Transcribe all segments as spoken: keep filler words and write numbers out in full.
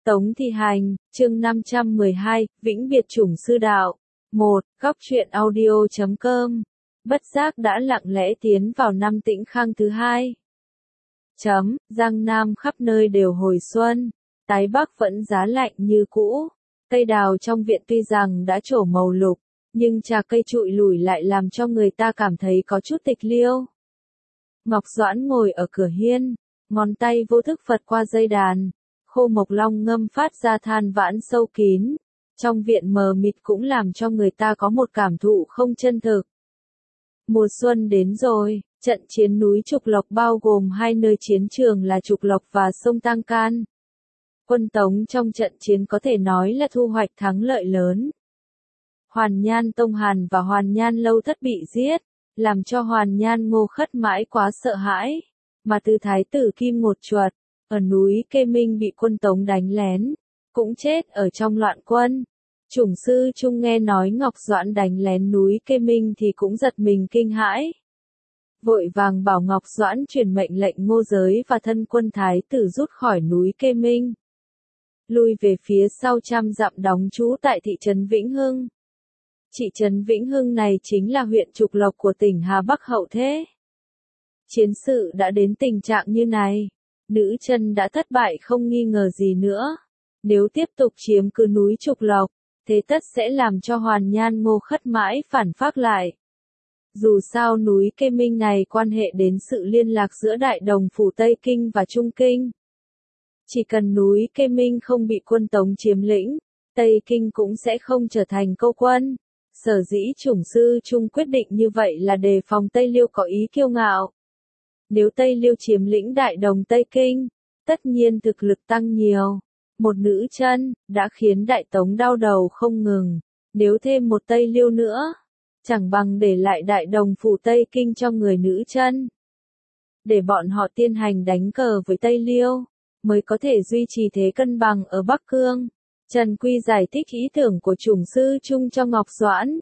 Tống Thị Hành, chương năm trăm mười hai, Vĩnh Biệt Chủng Sư Đạo. một. Góc truyện audio chấm com. Bất giác đã lặng lẽ tiến vào năm Tĩnh Khang thứ hai. Chấm, Giang Nam khắp nơi đều hồi xuân, tái Bắc vẫn giá lạnh như cũ. Cây đào trong viện tuy rằng đã trổ màu lục, nhưng trà cây trụi lủi lại làm cho người ta cảm thấy có chút tịch liêu. Ngọc Doãn ngồi ở cửa hiên, ngón tay vô thức phật qua dây đàn, khô mộc long ngâm phát ra than vãn sâu kín. Trong viện mờ mịt cũng làm cho người ta có một cảm thụ không chân thực. Mùa xuân đến rồi, trận chiến núi Trục Lộc bao gồm hai nơi chiến trường là Trục Lộc và sông Tang Can. Quân Tống trong trận chiến có thể nói là thu hoạch thắng lợi lớn. Hoàn Nhan Tông Hàn và Hoàn Nhan Lâu Thất bị giết, làm cho Hoàn Nhan Ngô Khất mãi quá sợ hãi, mà từ thái tử Kim Ngột Chuột, ở núi Kê Minh bị quân Tống đánh lén, cũng chết ở trong loạn quân. Chủng sư Trung nghe nói Ngọc Doãn đánh lén núi Kê Minh thì cũng giật mình kinh hãi. Vội vàng bảo Ngọc Doãn truyền mệnh lệnh Ngô Giới và thân quân thái tử rút khỏi núi Kê Minh, lui về phía sau trăm dặm đóng trú tại thị trấn Vĩnh Hưng. Thị trấn Vĩnh Hưng này chính là huyện Trục Lộc của tỉnh Hà Bắc hậu thế. Chiến sự đã đến tình trạng như này, nữ chân đã thất bại không nghi ngờ gì nữa. Nếu tiếp tục chiếm cứ núi Trục Lộc, thế tất sẽ làm cho Hoàn Nhan Ngô Khất mãi phản phác lại. Dù sao núi Kê Minh này quan hệ đến sự liên lạc giữa Đại Đồng Phủ Tây Kinh và Trung Kinh. Chỉ cần núi Kê Minh không bị quân Tống chiếm lĩnh, Tây Kinh cũng sẽ không trở thành câu quân. Sở dĩ chủng sư Trung quyết định như vậy là đề phòng Tây Liêu có ý kiêu ngạo. Nếu Tây Liêu chiếm lĩnh Đại Đồng Tây Kinh, tất nhiên thực lực tăng nhiều. Một nữ chân, đã khiến Đại Tống đau đầu không ngừng. Nếu thêm một Tây Liêu nữa, chẳng bằng để lại Đại Đồng Phủ Tây Kinh cho người nữ chân. Để bọn họ tiên hành đánh cờ với Tây Liêu, mới có thể duy trì thế cân bằng ở Bắc Cương. Trần Quy giải thích ý tưởng của chủng sư Trung cho Ngọc Doãn.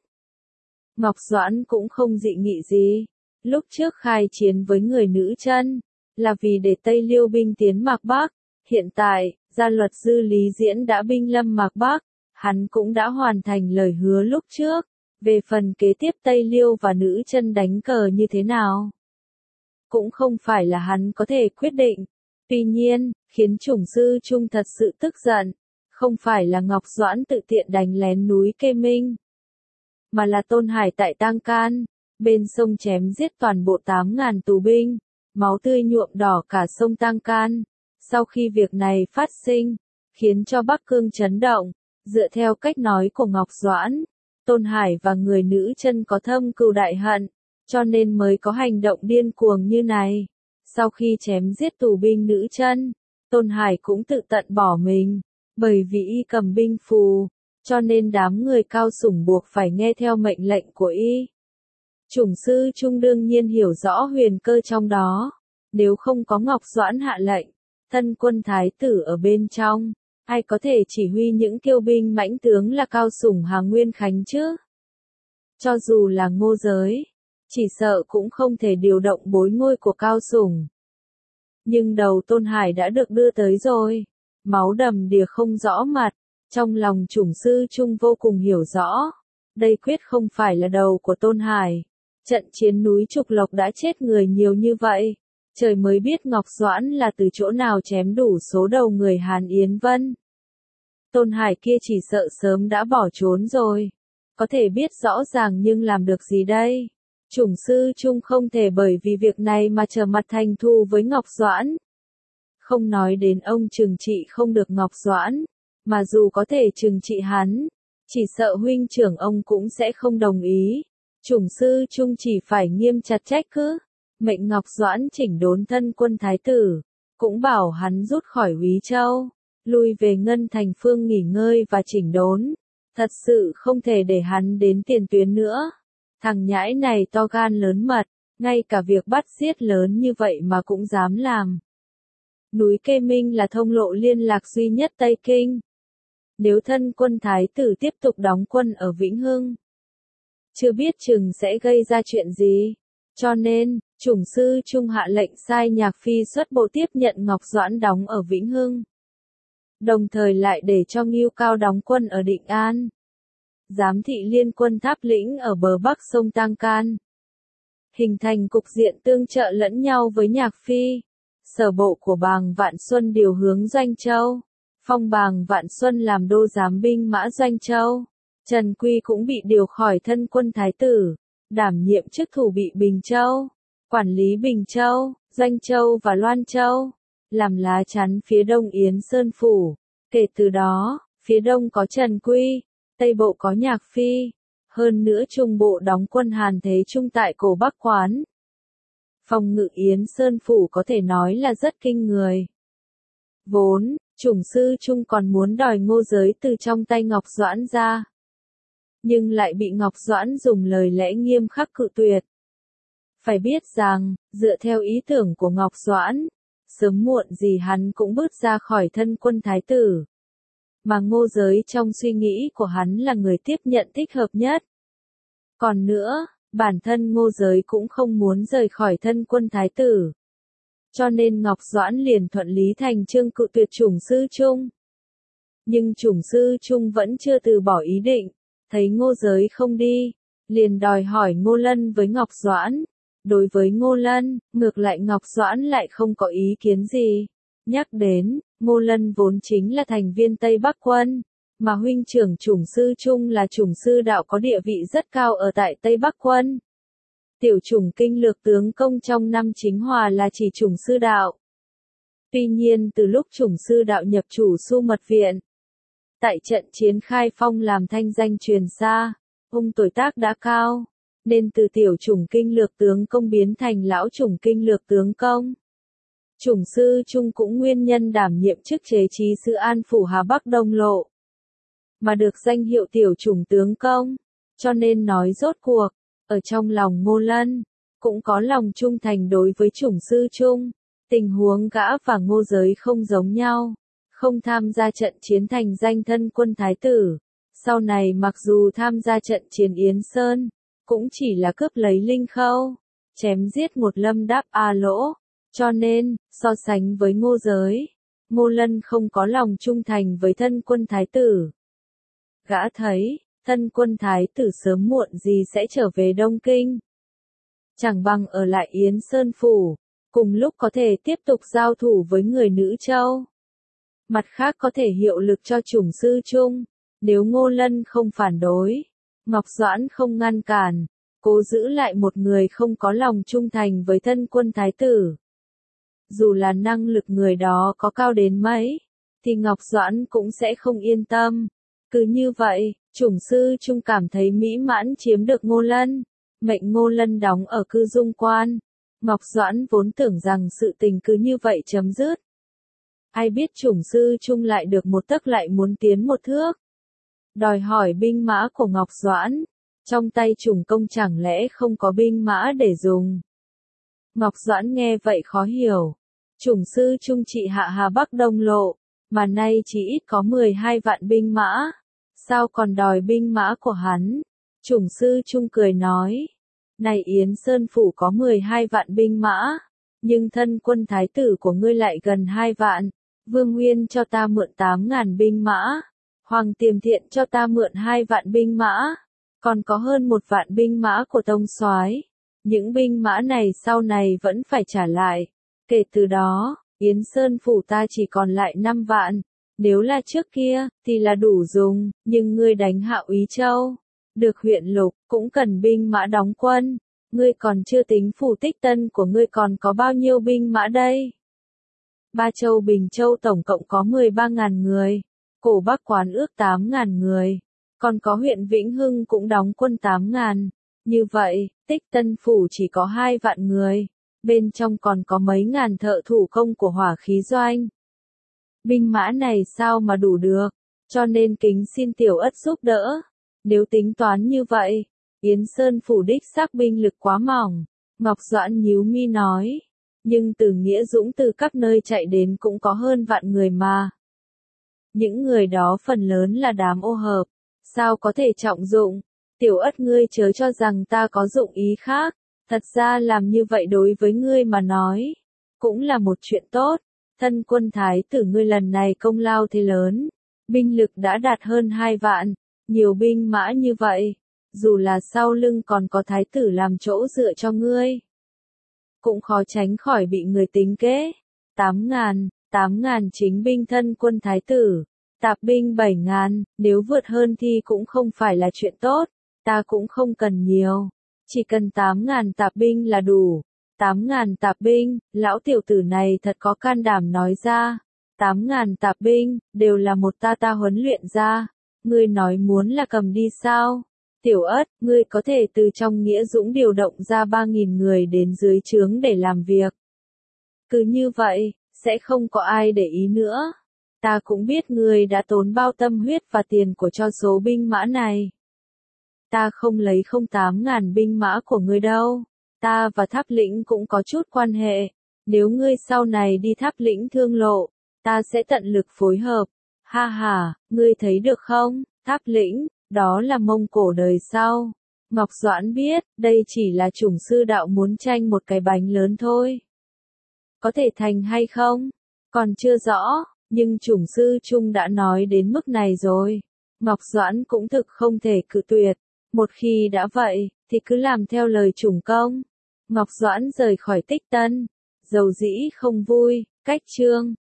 Ngọc Doãn cũng không dị nghị gì. Lúc trước khai chiến với người nữ chân, là vì để Tây Liêu binh tiến Mạc Bắc. Hiện tại, gia luật Dư Lý Diễn đã binh lâm Mạc Bắc, hắn cũng đã hoàn thành lời hứa lúc trước. Về phần kế tiếp Tây Liêu và nữ chân đánh cờ như thế nào, cũng không phải là hắn có thể quyết định. Tuy nhiên, khiến chủng sư Trung thật sự tức giận, không phải là Ngọc Doãn tự tiện đánh lén núi Kê Minh, mà là Tôn Hải tại Tang Can, bên sông chém giết toàn bộ tám ngàn tù binh, máu tươi nhuộm đỏ cả sông Tang Can. Sau khi việc này phát sinh, khiến cho Bắc Cương chấn động, dựa theo cách nói của Ngọc Doãn, Tôn Hải và người nữ chân có thâm cừu đại hận, cho nên mới có hành động điên cuồng như này. Sau khi chém giết tù binh nữ chân, Tôn Hải cũng tự tận bỏ mình, bởi vì y cầm binh phù, cho nên đám người Cao Sủng buộc phải nghe theo mệnh lệnh của y. Chủng sư Trung đương nhiên hiểu rõ huyền cơ trong đó, nếu không có Ngọc Doãn hạ lệnh, thân quân thái tử ở bên trong, ai có thể chỉ huy những kiêu binh mãnh tướng là Cao Sủng Hà Nguyên Khánh chứ? Cho dù là Ngô Giới, chỉ sợ cũng không thể điều động bối ngôi của Cao Sủng. Nhưng đầu Tôn Hải đã được đưa tới rồi, máu đầm đìa không rõ mặt, trong lòng chủng sư Trung vô cùng hiểu rõ. Đây quyết không phải là đầu của Tôn Hải. Trận chiến núi Trục Lộc đã chết người nhiều như vậy. Trời mới biết Ngọc Doãn là từ chỗ nào chém đủ số đầu người Hàn Yến Vân. Tôn Hải kia chỉ sợ sớm đã bỏ trốn rồi. Có thể biết rõ ràng nhưng làm được gì đây? Chủng sư Trung không thể bởi vì việc này mà trở mặt thành thù với Ngọc Doãn. Không nói đến ông trừng trị không được Ngọc Doãn, mà dù có thể trừng trị hắn, chỉ sợ huynh trưởng ông cũng sẽ không đồng ý. Chủng sư Trung chỉ phải nghiêm chặt trách cứ, mệnh Ngọc Doãn chỉnh đốn thân quân thái tử, cũng bảo hắn rút khỏi Úy Châu, lui về Ngân Thành Phương nghỉ ngơi và chỉnh đốn. Thật sự không thể để hắn đến tiền tuyến nữa. Thằng nhãi này to gan lớn mật, ngay cả việc bắt giết lớn như vậy mà cũng dám làm. Núi Kê Minh là thông lộ liên lạc duy nhất Tây Kinh. Nếu thân quân thái tử tiếp tục đóng quân ở Vĩnh Hưng, chưa biết chừng sẽ gây ra chuyện gì. Cho nên, chủng sư Trung hạ lệnh sai Nhạc Phi xuất bộ tiếp nhận Ngọc Doãn đóng ở Vĩnh Hưng. đồng thời lại để cho Ngưu Cao đóng quân ở Định An. Giám thị liên quân Tháp Lĩnh ở bờ bắc sông Tang Can. Hình thành cục diện tương trợ lẫn nhau với Nhạc Phi. Sở bộ của Bàng Vạn Xuân điều hướng Doanh Châu. Phong Bàng Vạn Xuân làm đô giám binh mã Doanh Châu. Trần Quy cũng bị điều khỏi thân quân thái tử, đảm nhiệm chức thủ bị Bình Châu, quản lý Bình Châu, Doanh Châu và Loan Châu, làm lá chắn phía đông Yến Sơn Phủ. Kể từ đó, phía đông có Trần Quy, tây bộ có Nhạc Phi, hơn nữa trung bộ đóng quân Hàn Thế Trung tại cổ Bắc Quán. Phòng ngự Yến Sơn Phủ có thể nói là rất kinh người. Vốn, Chủng Sư Trung còn muốn đòi Ngô Giới từ trong tay Ngọc Doãn ra, nhưng lại bị Ngọc Doãn dùng lời lẽ nghiêm khắc cự tuyệt. Phải biết rằng, dựa theo ý tưởng của Ngọc Doãn, sớm muộn gì hắn cũng bước ra khỏi thân quân thái tử. Mà Ngô Giới trong suy nghĩ của hắn là người tiếp nhận thích hợp nhất. Còn nữa, bản thân Ngô Giới cũng không muốn rời khỏi thân quân thái tử. Cho nên Ngọc Doãn liền thuận lý thành chương cự tuyệt Chủng Sư Trung. Nhưng Chủng Sư Trung vẫn chưa từ bỏ ý định, thấy Ngô Giới không đi, liền đòi hỏi Ngô Lân với Ngọc Doãn. Đối với Ngô Lân, ngược lại Ngọc Doãn lại không có ý kiến gì. Nhắc đến, Ngô Lân vốn chính là thành viên Tây Bắc quân, mà huynh trưởng Chủng Sư Trung là Chủng Sư Đạo có địa vị rất cao ở tại Tây Bắc quân. Tiểu chủng kinh lược tướng công trong năm chính hòa là chỉ Chủng Sư Đạo. Tuy nhiên từ lúc Chủng Sư Đạo nhập chủ Su Mật Viện, tại trận chiến Khai Phong làm thanh danh truyền xa, ông tuổi tác đã cao, nên từ tiểu chủng kinh lược tướng công biến thành lão chủng kinh lược tướng công. Chủng Sư Trung cũng nguyên nhân đảm nhiệm chức chế trí sự An Phủ Hà Bắc Đông Lộ, mà được danh hiệu tiểu chủng tướng công, cho nên nói rốt cuộc, ở trong lòng Ngô Lân, cũng có lòng trung thành đối với Chủng Sư Trung. Tình huống gã và Ngô Giới không giống nhau, không tham gia trận chiến thành danh thân quân thái tử. Sau này mặc dù tham gia trận chiến Yến Sơn, cũng chỉ là cướp lấy Linh Khâu, chém giết một Lâm Đáp A Lỗ, cho nên, so sánh với Ngô Giới, Ngô Lân không có lòng trung thành với thân quân thái tử. Gã thấy, thân quân thái tử sớm muộn gì sẽ trở về Đông Kinh. Chẳng bằng ở lại Yến Sơn Phủ, cùng lúc có thể tiếp tục giao thủ với người Nữ Châu. Mặt khác có thể hiệu lực cho Chủng Sư Trung, nếu Ngô Lân không phản đối, Ngọc Doãn không ngăn cản, cố giữ lại một người không có lòng trung thành với thân quân thái tử. Dù là năng lực người đó có cao đến mấy, thì Ngọc Doãn cũng sẽ không yên tâm. Cứ như vậy, Chủng Sư Trung cảm thấy mỹ mãn chiếm được Ngô Lân, mệnh Ngô Lân đóng ở Cư Dung Quan. Ngọc Doãn vốn tưởng rằng sự tình cứ như vậy chấm dứt. Ai biết Chủng Sư Trung lại được một tấc lại muốn tiến một thước. Đòi hỏi binh mã của Ngọc Doãn, trong tay Chủng Công chẳng lẽ không có binh mã để dùng. Ngọc Doãn nghe vậy khó hiểu. Chủng Sư Trung trị hạ Hà Bắc Đông Lộ, mà nay chỉ ít có mười hai vạn binh mã. Sao còn đòi binh mã của hắn? Chủng Sư Trung cười nói. Này Yến Sơn Phủ có mười hai vạn binh mã, nhưng thân quân thái tử của ngươi lại gần hai vạn. Vương Nguyên cho ta mượn tám ngàn binh mã. Hoàng Tiềm Thiện cho ta mượn hai vạn binh mã. Còn có hơn một vạn binh mã của Tông Soái. Những binh mã này sau này vẫn phải trả lại. Kể từ đó, Yến Sơn Phủ ta chỉ còn lại năm vạn. Nếu là trước kia, thì là đủ dùng, nhưng ngươi đánh hạ Úy Châu, được huyện Lục, cũng cần binh mã đóng quân. Ngươi còn chưa tính Phủ Tích Tân của ngươi còn có bao nhiêu binh mã đây? Ba Châu Bình Châu tổng cộng có mười ba ngàn người, Cổ Bắc Quán ước tám ngàn người, còn có huyện Vĩnh Hưng cũng đóng quân tám ngàn. Như vậy, Tích Tân Phủ chỉ có hai vạn người, bên trong còn có mấy ngàn thợ thủ công của hỏa khí doanh. Binh mã này sao mà đủ được, cho nên kính xin tiểu ất giúp đỡ. Nếu tính toán như vậy, Yến Sơn Phủ đích xác binh lực quá mỏng. Ngọc Doãn nhíu mi nói, nhưng từ Nghĩa Dũng từ các nơi chạy đến cũng có hơn vạn người mà. Những người đó phần lớn là đám ô hợp, sao có thể trọng dụng? Tiểu ất ngươi chớ cho rằng ta có dụng ý khác, thật ra làm như vậy đối với ngươi mà nói, cũng là một chuyện tốt. thân quân thái tử ngươi lần này công lao thế lớn, binh lực đã đạt hơn hai vạn, nhiều binh mã như vậy, dù là sau lưng còn có thái tử làm chỗ dựa cho ngươi, cũng khó tránh khỏi bị người tính kế. Tám ngàn, tám ngàn chính binh thân quân thái tử, tạp binh bảy ngàn, nếu vượt hơn thì cũng không phải là chuyện tốt, ta cũng không cần nhiều, chỉ cần tám ngàn tạp binh là đủ. Tám ngàn tạp binh, lão tiểu tử này thật có can đảm nói ra. Tám ngàn tạp binh, đều là một ta ta huấn luyện ra. Ngươi nói muốn là cầm đi sao? Tiểu Ất, ngươi có thể từ trong Nghĩa Dũng điều động ra ba nghìn người đến dưới trướng để làm việc. Cứ như vậy, sẽ không có ai để ý nữa. Ta cũng biết ngươi đã tốn bao tâm huyết và tiền của cho số binh mã này. Ta không lấy không tám ngàn binh mã của ngươi đâu. Ta và Tháp Lĩnh cũng có chút quan hệ. Nếu ngươi sau này đi Tháp Lĩnh thương lộ, ta sẽ tận lực phối hợp. Ha ha, ngươi thấy được không? Tháp Lĩnh, đó là Mông Cổ đời sau. Ngọc Doãn biết, đây chỉ là chủng sư đạo muốn tranh một cái bánh lớn thôi. Có thể thành hay không? Còn chưa rõ, nhưng chủng sư Trung đã nói đến mức này rồi. Ngọc Doãn cũng thực không thể cự tuyệt. Một khi đã vậy, thì cứ làm theo lời chủng công. Ngọc Doãn rời khỏi Tích Tân. Dầu dĩ không vui, cách chương.